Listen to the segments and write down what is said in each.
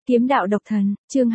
Kiếm đạo độc thần, chương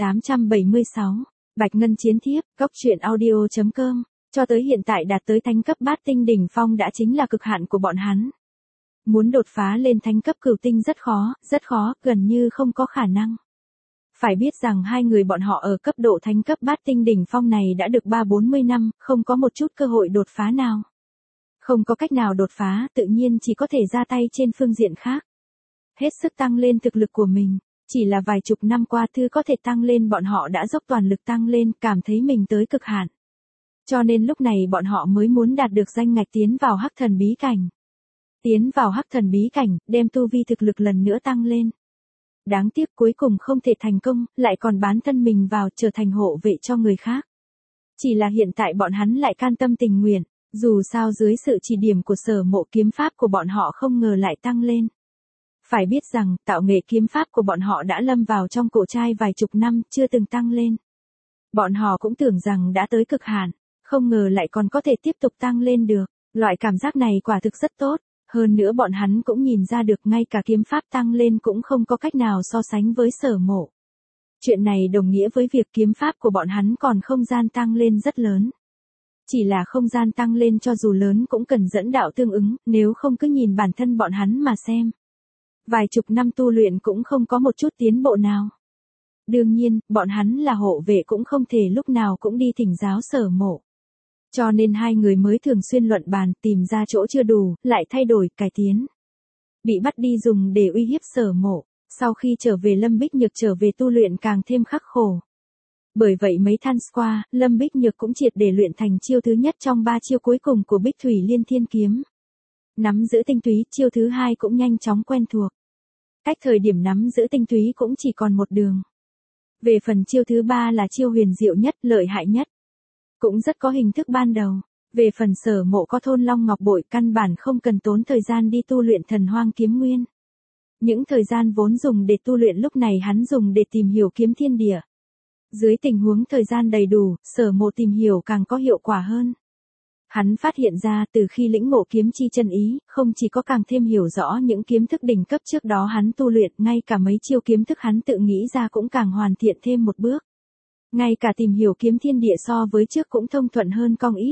2876, Bạch Ngân chiến thiếp, góc truyện audio.com, cho tới hiện tại đạt tới thánh cấp bát tinh đỉnh phong đã chính là cực hạn của bọn hắn. Muốn đột phá lên thánh cấp cửu tinh rất khó, gần như không có khả năng. Phải biết rằng hai người bọn họ ở cấp độ thánh cấp bát tinh đỉnh phong này đã được 3-40 năm, không có một chút cơ hội đột phá nào. Không có cách nào đột phá, tự nhiên chỉ có thể ra tay trên phương diện khác. Hết sức tăng lên thực lực của mình. Chỉ là vài chục năm qua thứ có thể tăng lên bọn họ đã dốc toàn lực tăng lên, cảm thấy mình tới cực hạn. Cho nên lúc này bọn họ mới muốn đạt được danh ngạch tiến vào hắc thần bí cảnh. Tiến vào hắc thần bí cảnh, đem tu vi thực lực lần nữa tăng lên. Đáng tiếc cuối cùng không thể thành công, lại còn bán thân mình vào trở thành hộ vệ cho người khác. Chỉ là hiện tại bọn hắn lại can tâm tình nguyện, dù sao dưới sự chỉ điểm của Sở Mộ kiếm pháp của bọn họ không ngờ lại tăng lên. Phải biết rằng, tạo nghệ kiếm pháp của bọn họ đã lâm vào trong cổ trai vài chục năm, chưa từng tăng lên. Bọn họ cũng tưởng rằng đã tới cực hạn, không ngờ lại còn có thể tiếp tục tăng lên được. Loại cảm giác này quả thực rất tốt, hơn nữa bọn hắn cũng nhìn ra được ngay cả kiếm pháp tăng lên cũng không có cách nào so sánh với Sở Mộ. Chuyện này đồng nghĩa với việc kiếm pháp của bọn hắn còn không gian tăng lên rất lớn. Chỉ là không gian tăng lên cho dù lớn cũng cần dẫn đạo tương ứng, nếu không cứ nhìn bản thân bọn hắn mà xem. Vài chục năm tu luyện cũng không có một chút tiến bộ nào. Đương nhiên, bọn hắn là hộ vệ cũng không thể lúc nào cũng đi thỉnh giáo Sở Mộ. Cho nên hai người mới thường xuyên luận bàn, tìm ra chỗ chưa đủ, lại thay đổi, cải tiến. Bị bắt đi dùng để uy hiếp Sở Mộ, sau khi trở về Lâm Bích Nhược trở về tu luyện càng thêm khắc khổ. Bởi vậy mấy tháng qua, Lâm Bích Nhược cũng triệt để luyện thành chiêu thứ nhất trong 3 chiêu cuối cùng của Bích Thủy Liên Thiên Kiếm. Nắm giữ tinh túy, chiêu thứ hai cũng nhanh chóng quen thuộc. Cách thời điểm nắm giữ tinh túy cũng chỉ còn một đường. Về phần chiêu thứ ba là chiêu huyền diệu nhất, lợi hại nhất. Cũng rất có hình thức ban đầu. Về phần Sở Mộ có thôn long ngọc bội căn bản không cần tốn thời gian đi tu luyện thần hoang kiếm nguyên. Những thời gian vốn dùng để tu luyện lúc này hắn dùng để tìm hiểu kiếm thiên địa. Dưới tình huống thời gian đầy đủ, Sở Mộ tìm hiểu càng có hiệu quả hơn. Hắn phát hiện ra từ khi lĩnh ngộ kiếm chi chân ý, không chỉ có càng thêm hiểu rõ những kiếm thức đỉnh cấp trước đó hắn tu luyện, ngay cả mấy chiêu kiếm thức hắn tự nghĩ ra cũng càng hoàn thiện thêm một bước. Ngay cả tìm hiểu kiếm thiên địa so với trước cũng thông thuận hơn không ít.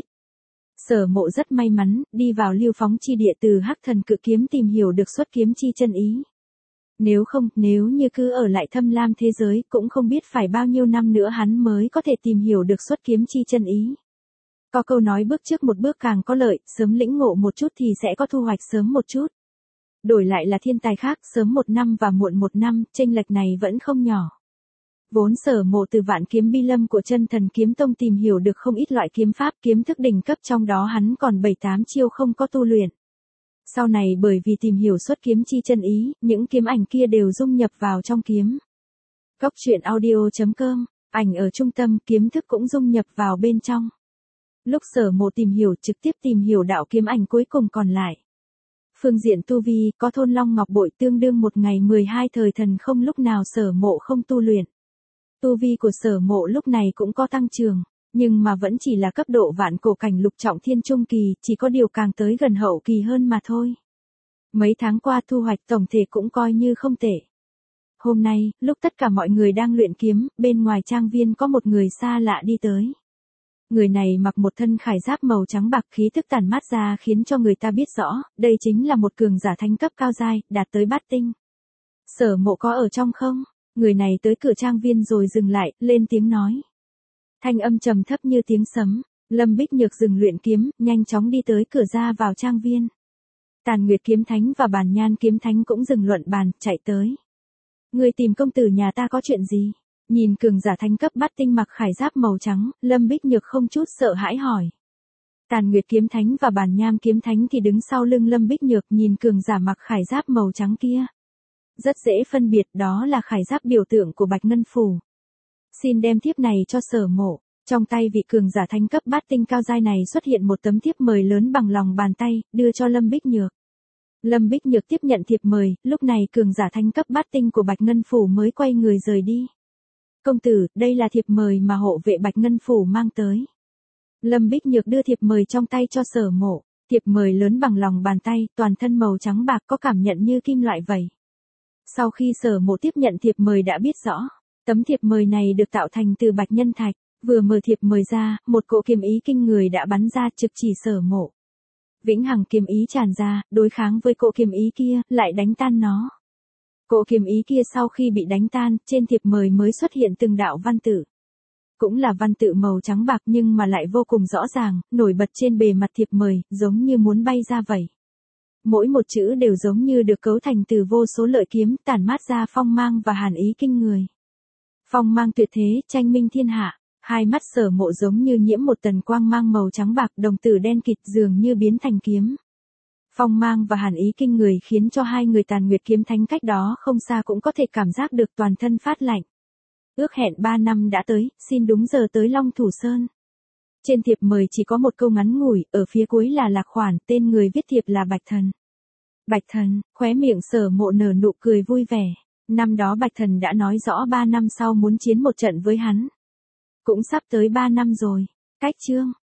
Sở Mộ rất may mắn, đi vào Lưu Phóng chi địa từ hắc thần cự kiếm tìm hiểu được xuất kiếm chi chân ý. Nếu như cứ ở lại Thâm Lam thế giới, cũng không biết phải bao nhiêu năm nữa hắn mới có thể tìm hiểu được xuất kiếm chi chân ý. Có câu nói bước trước một bước càng có lợi, sớm lĩnh ngộ một chút thì sẽ có thu hoạch sớm một chút. Đổi lại là thiên tài khác, sớm 1 năm và muộn 1 năm, chênh lệch này vẫn không nhỏ. Vốn Sở Mộ từ Vạn Kiếm Bi Lâm của Chân Thần Kiếm Tông tìm hiểu được không ít loại kiếm pháp, kiếm thức đỉnh cấp, trong đó hắn còn 7-8 chiêu không có tu luyện. Sau này bởi vì tìm hiểu xuất kiếm chi chân ý, những kiếm ảnh kia đều dung nhập vào trong kiếm. Góc truyện audio.com, ảnh ở trung tâm, kiếm thức cũng dung nhập vào bên trong. Lúc Sở Mộ tìm hiểu, trực tiếp tìm hiểu đạo kiếm ảnh cuối cùng còn lại. Phương diện tu vi, có thôn long ngọc bội tương đương một ngày 12 thời thần không lúc nào Sở Mộ không tu luyện. Tu vi của Sở Mộ lúc này cũng có tăng trưởng, nhưng mà vẫn chỉ là cấp độ vạn cổ cảnh lục trọng thiên trung kỳ, chỉ có điều càng tới gần hậu kỳ hơn mà thôi. Mấy tháng qua thu hoạch tổng thể cũng coi như không tệ. Hôm nay, lúc tất cả mọi người đang luyện kiếm, bên ngoài trang viên có một người xa lạ đi tới. Người này mặc một thân khải giáp màu trắng bạc, khí thức tản mát ra khiến cho người ta biết rõ, đây chính là một cường giả thánh cấp cao giai, đạt tới bát tinh. Sở Mộ có ở trong không? Người này tới cửa trang viên rồi dừng lại, lên tiếng nói. Thanh âm trầm thấp như tiếng sấm. Lâm Bích Nhược dừng luyện kiếm, nhanh chóng đi tới cửa ra vào trang viên. Tàn Nguyệt kiếm thánh và Bàn Nhan kiếm thánh cũng dừng luận bàn, chạy tới. Người tìm công tử nhà ta có chuyện gì? Nhìn cường giả thánh cấp bát tinh mặc khải giáp màu trắng, Lâm Bích Nhược không chút sợ hãi hỏi. Tàn Nguyệt kiếm thánh và Bàn Nham kiếm thánh thì đứng sau lưng Lâm Bích Nhược, nhìn cường giả mặc khải giáp màu trắng kia. Rất dễ phân biệt, đó là khải giáp biểu tượng của Bạch Ngân Phủ. Xin đem thiếp này cho Sở Mộ. Trong tay vị cường giả thánh cấp bát tinh cao giai này xuất hiện một tấm thiếp mời lớn bằng lòng bàn tay, đưa cho Lâm Bích Nhược. Lâm Bích Nhược tiếp nhận thiệp mời, lúc này cường giả thánh cấp bát tinh của Bạch Ngân Phủ mới quay người rời đi. Công tử, đây là thiệp mời mà hộ vệ Bạch Ngân Phủ mang tới. Lâm Bích Nhược đưa thiệp mời trong tay cho Sở Mộ. Thiệp mời lớn bằng lòng bàn tay, toàn thân màu trắng bạc, có cảm nhận như kim loại vậy. Sau khi Sở Mộ tiếp nhận thiệp mời đã biết rõ, tấm thiệp mời này được tạo thành từ bạch nhân thạch, vừa mở thiệp mời ra, một cỗ kiếm ý kinh người đã bắn ra trực chỉ Sở Mộ. Vĩnh hằng kiếm ý tràn ra, đối kháng với cỗ kiếm ý kia, lại đánh tan nó. Cỗ kiếm ý kia sau khi bị đánh tan, trên thiệp mời mới xuất hiện từng đạo văn tự. Cũng là văn tự màu trắng bạc nhưng mà lại vô cùng rõ ràng, nổi bật trên bề mặt thiệp mời, giống như muốn bay ra vậy. Mỗi một chữ đều giống như được cấu thành từ vô số lợi kiếm, tản mát ra phong mang và hàn ý kinh người. Phong mang tuyệt thế, tranh minh thiên hạ, hai mắt Sở Mộ giống như nhiễm một tầng quang mang màu trắng bạc, đồng tử đen kịt dường như biến thành kiếm. Phong mang và hàn ý kinh người khiến cho hai người Tàn Nguyệt kiếm thánh cách đó không xa cũng có thể cảm giác được toàn thân phát lạnh. Ước hẹn 3 năm đã tới, xin đúng giờ tới Long Thủ Sơn. Trên thiệp mời chỉ có một câu ngắn ngủi, ở phía cuối là lạc khoản, tên người viết thiệp là Bạch Thần. Bạch Thần, khóe miệng Sở Mộ nở nụ cười vui vẻ. Năm đó Bạch Thần đã nói rõ 3 năm sau muốn chiến một trận với hắn. Cũng sắp tới 3 năm rồi. Cách chương